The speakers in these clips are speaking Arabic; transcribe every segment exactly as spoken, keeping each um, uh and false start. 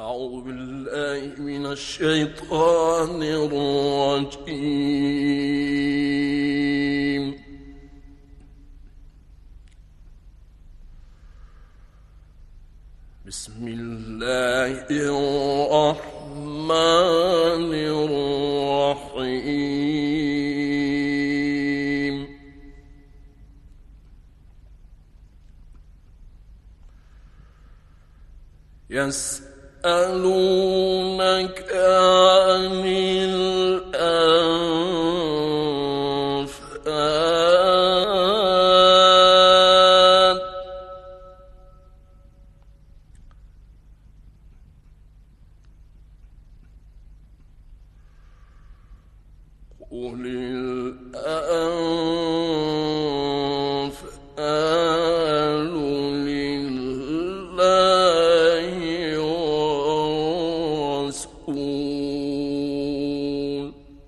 أعوذ بالله من الشيطان الرجيم. بسم الله الرحمن الرحيم. يسألونك عن الأنفال قل الأنفال لله والرسول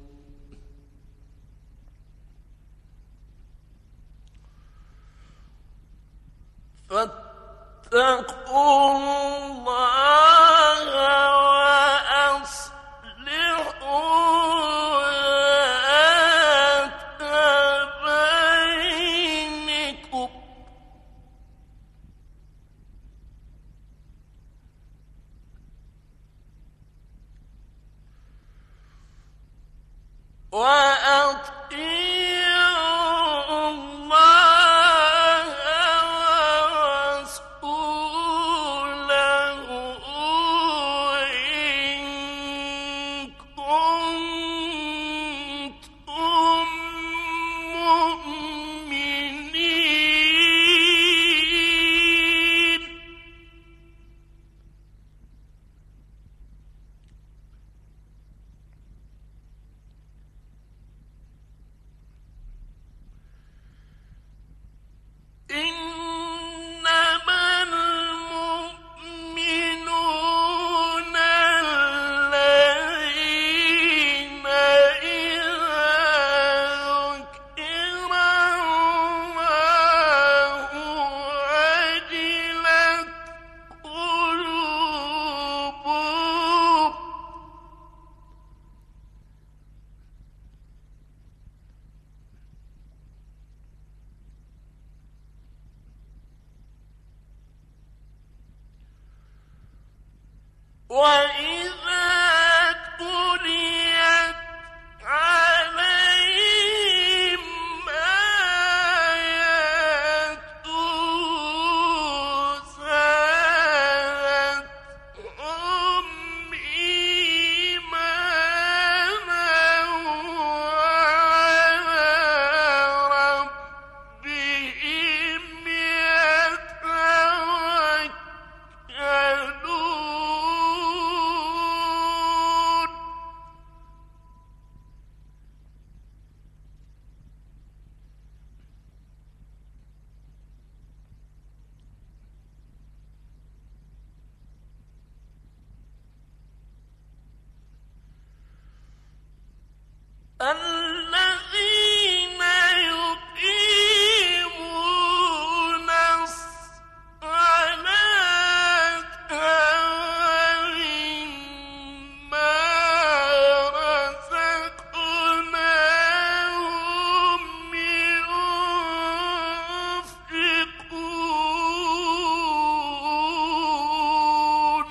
فاتقوا الله وأصلحوا ذات بينكم وأطيعوا الله ورسوله إن كنتم مؤمنين. إنما المؤمنون الذين إذا ذكر الله وجلت قلوبهم وإذا تليت عليهم آياته زادتهم إيمانا وعلى ربهم يتوكلون. الذين يقيمون الصلاة ومما رزقناهم ينفقون.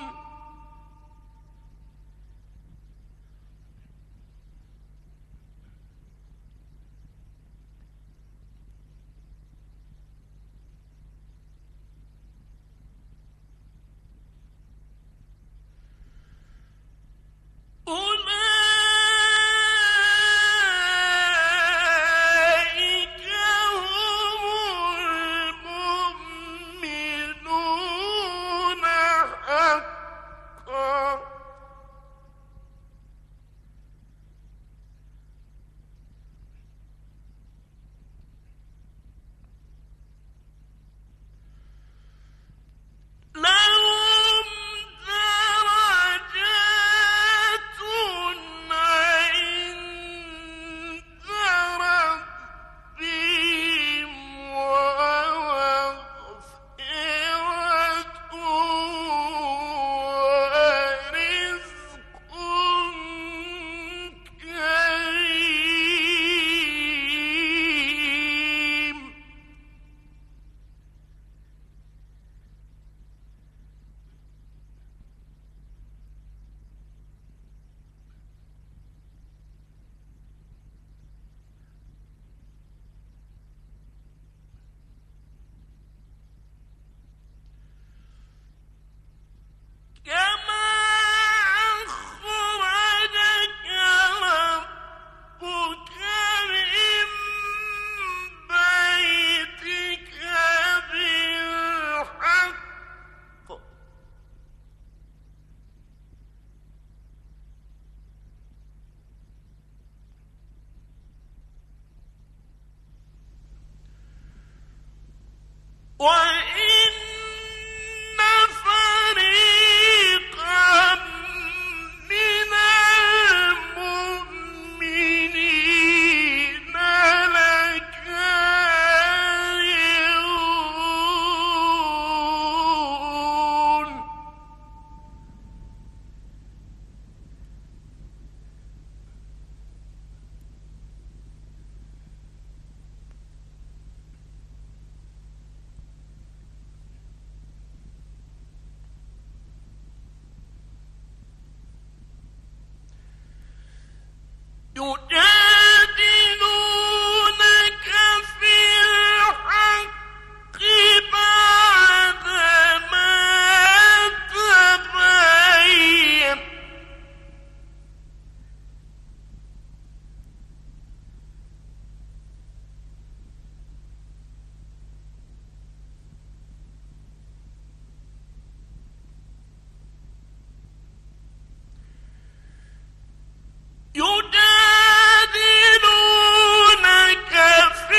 وإن فريقا من المؤمنين لكارهون يجادلونك في الحق بعدما تبين يجادلونك في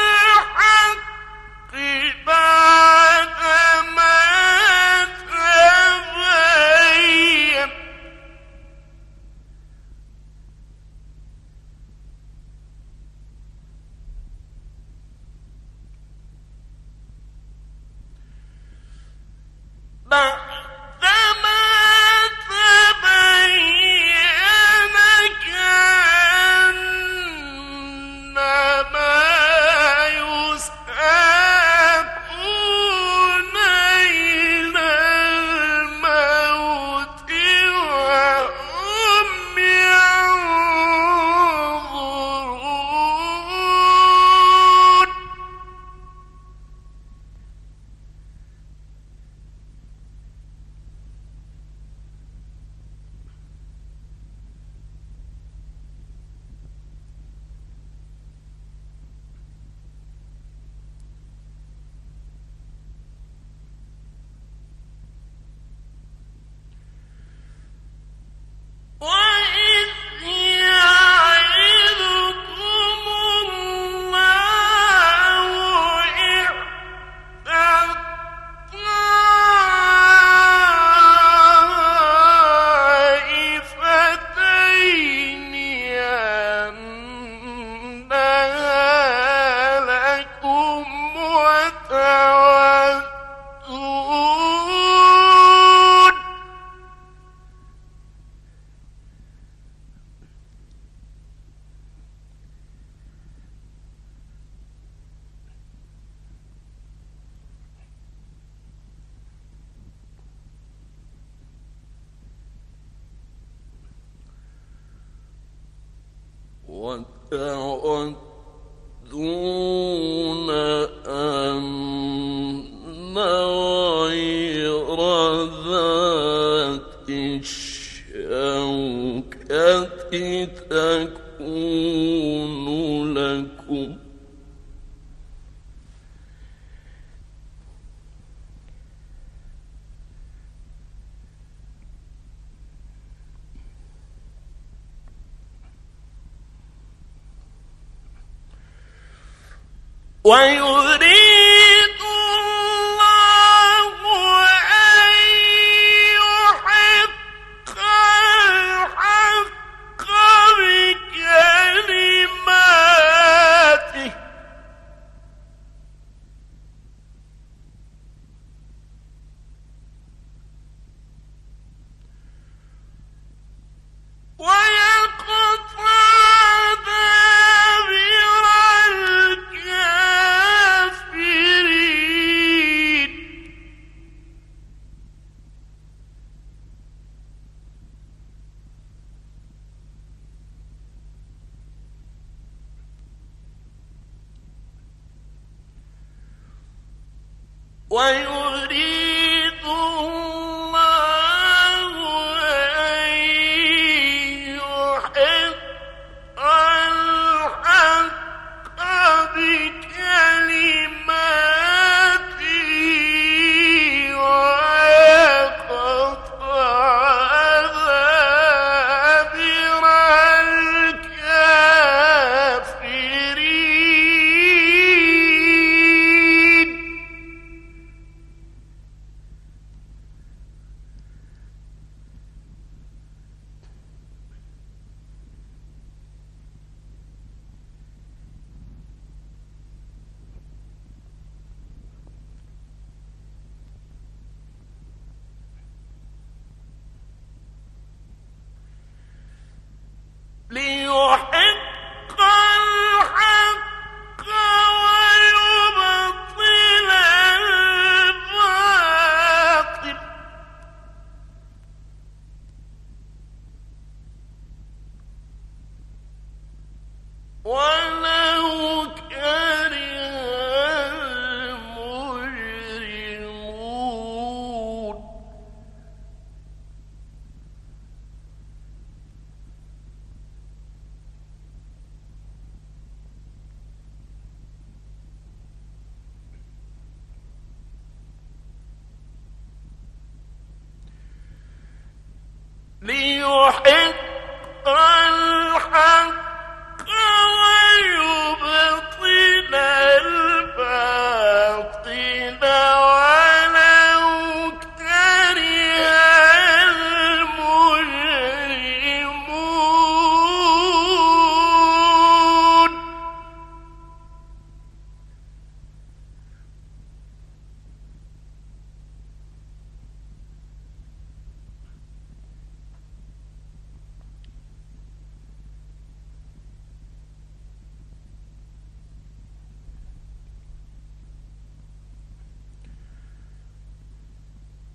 الحق بعدما تبين بعدما تبين كأنما يساقون إلى الموت وهم ينظرون وإذ يعظكم الله إحدى الطائفتين أنها لكم وتودون وتودون أن غير ذات الشوكة تكون لكم ويريد الله أن يحق الحق بكلماته ويقطع دابر الكافرين ويريد الله أن يحق الحق بكلماته ويقطع دابر الكافرين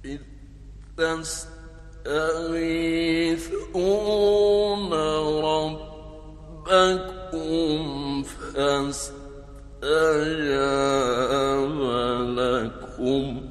إذ تستغيثون ربكم فاستجاب لكم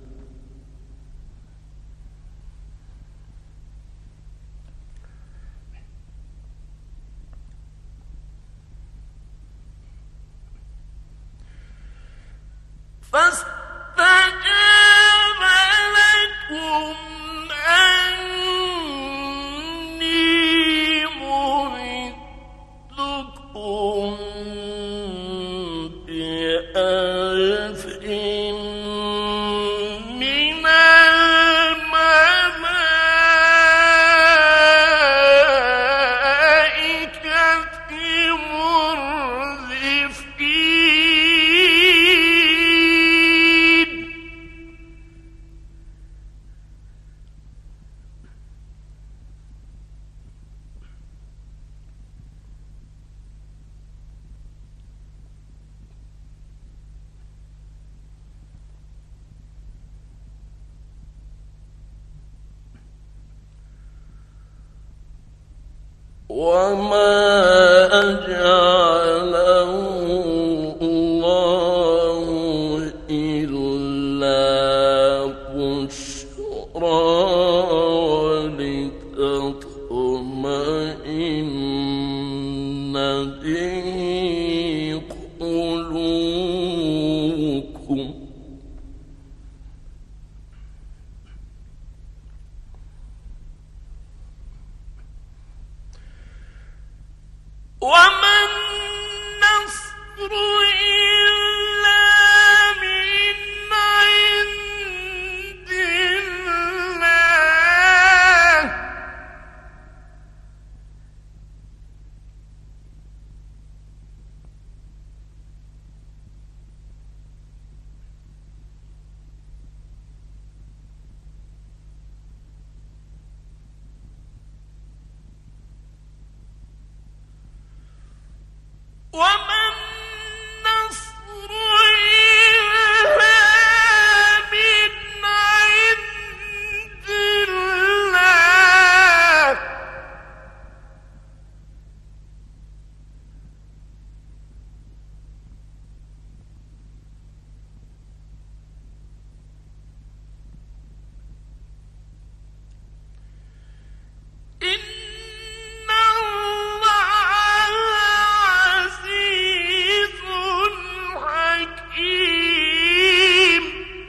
فاستجاب لكم أني ممدكم بألف من الملائكة مردفين وما أجعله الله إلا بشرى ولتطمئن به قلوبكم وما النصر إلا من عند الله وما النصر إلا من عند الله إن الله عزيز حكيم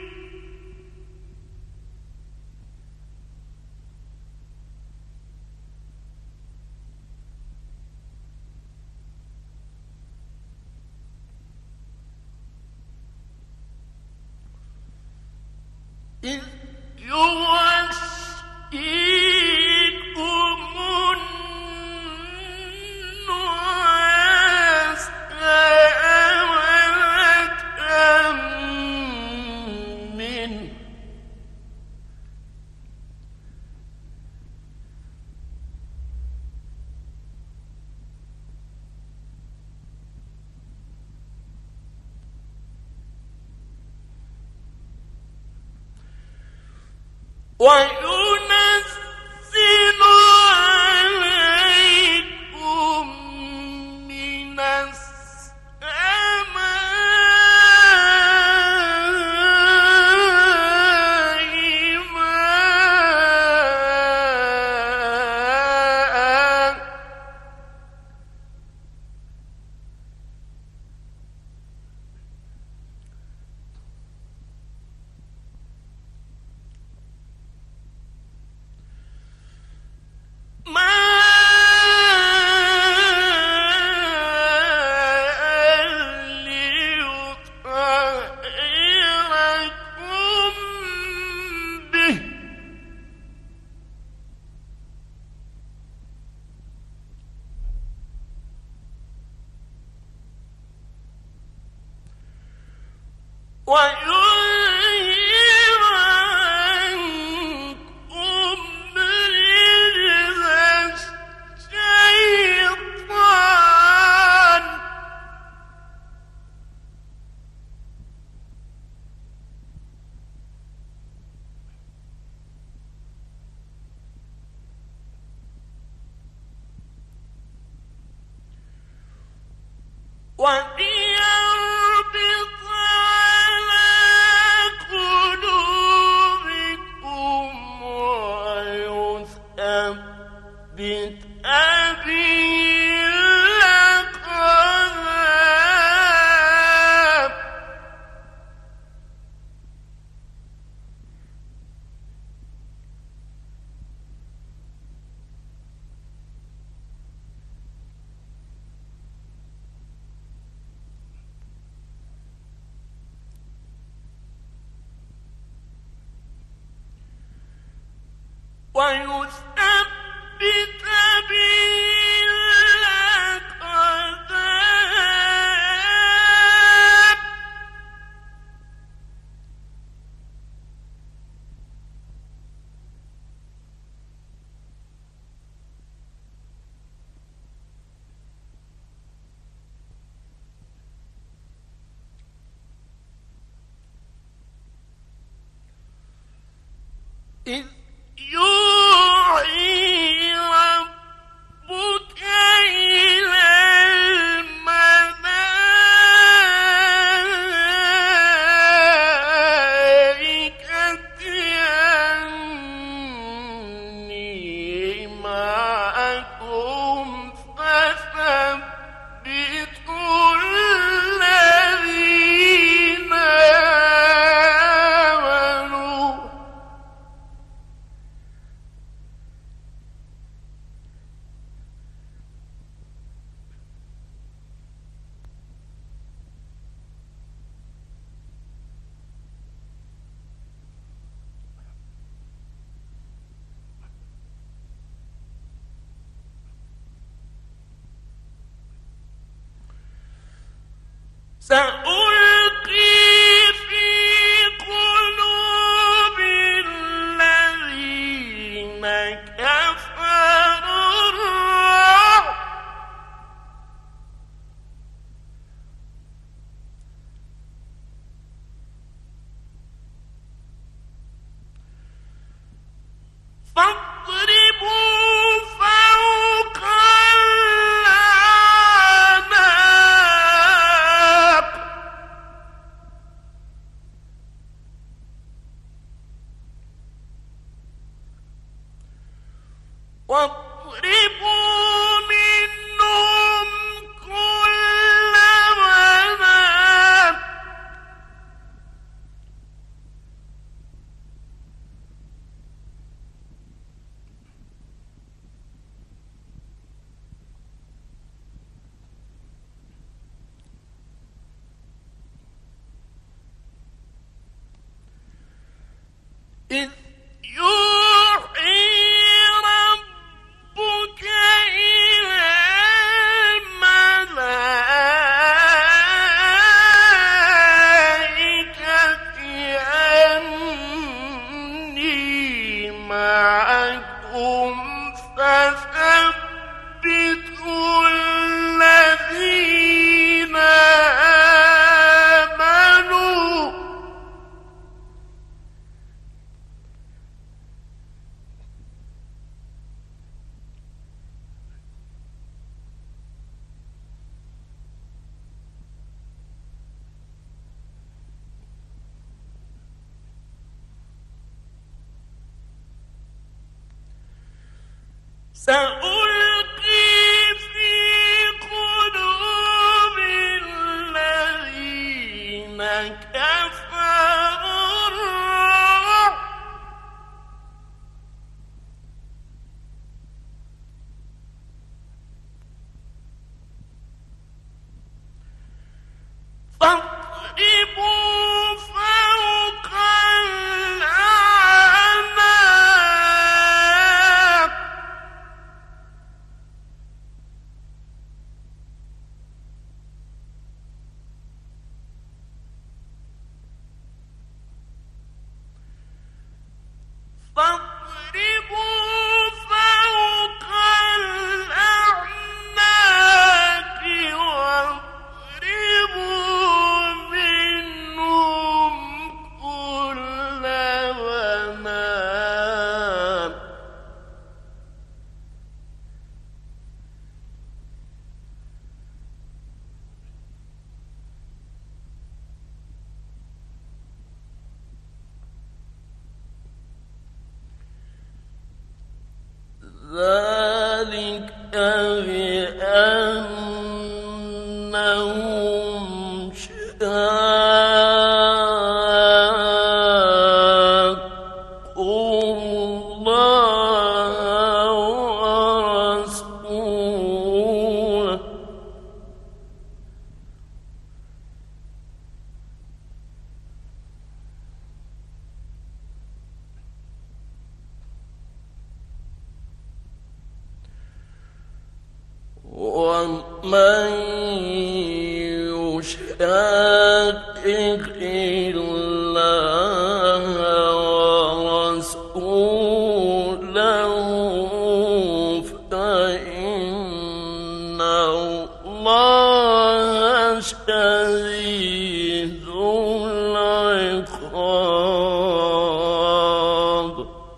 إذ يغشيكم النعاس أمنة منه وينزل عليكم من السماء ماء ليطهركم به ويذهب عنكم رجز الشيطان وليربط على قلوبكم ويثبت به الأقدام. ويثبت به الأقدام. إذ يوحي ربك إلى الملائكة أني معكم فثبتوا الذين آمنوا. سألقي في قلوب الذين كفروا الرعب فاضربوا فوق الأعناق. واضربوا منهم كل بنان. إذ يوحي ربك إلى الملائكة أني معكم فثبتوا الذين آمنوا. سألقي في قلوب الذين كفروا الرعب فاضربوا فوق الأعناق. فاضربوا فوق الأعناق واضربوا منهم كل بنان. ومن يشاقق الله ورسوله فإن الله شديد العقاب.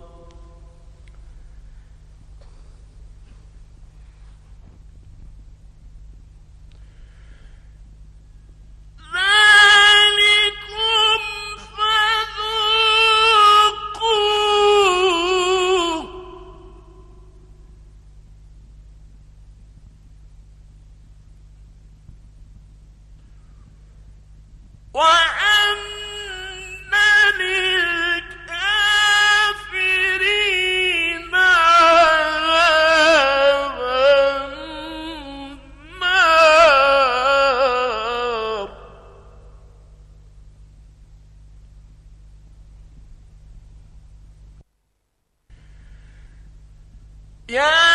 ذلكم فذوقوه وأن للكافرين عذاب النار. يا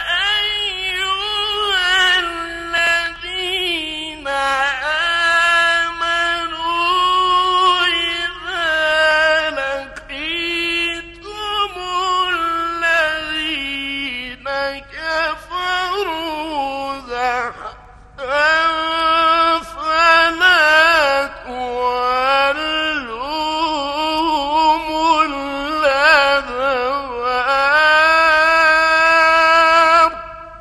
أيها الذين آمنوا إذا لقيتم الذين كفروا زحفا فلا تولوهم الأدبار.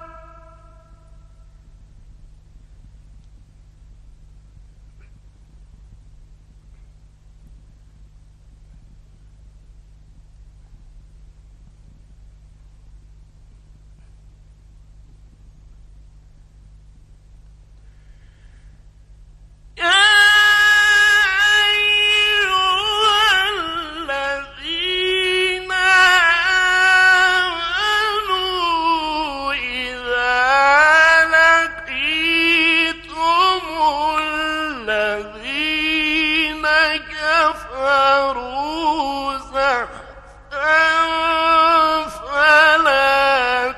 يا أيها الذين آمنوا إذا لقيتم الذين كفروا زحفا فلا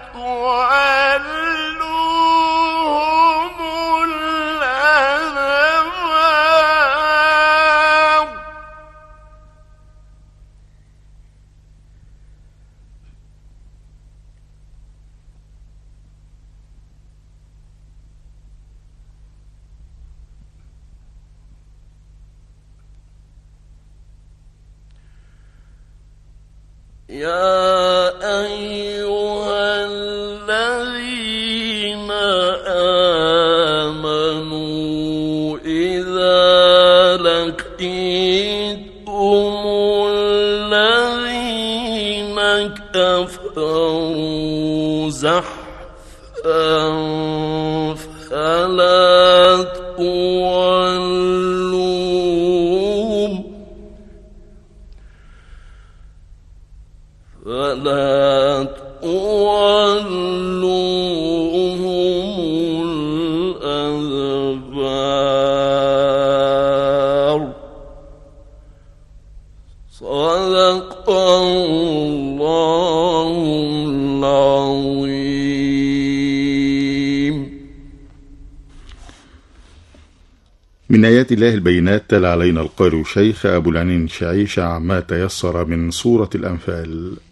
تولوهم الأدبار. يا أيها الذين آمنوا إذا لقيتم الذين كفروا زحفا فلا تولوهم فلا تولوهم الأدبار. صدق الله العظيم. من آيات الله البينات تلا علينا القارئ الشيخ أبو العنين شعيشع ما تيسر من سورة الأنفال.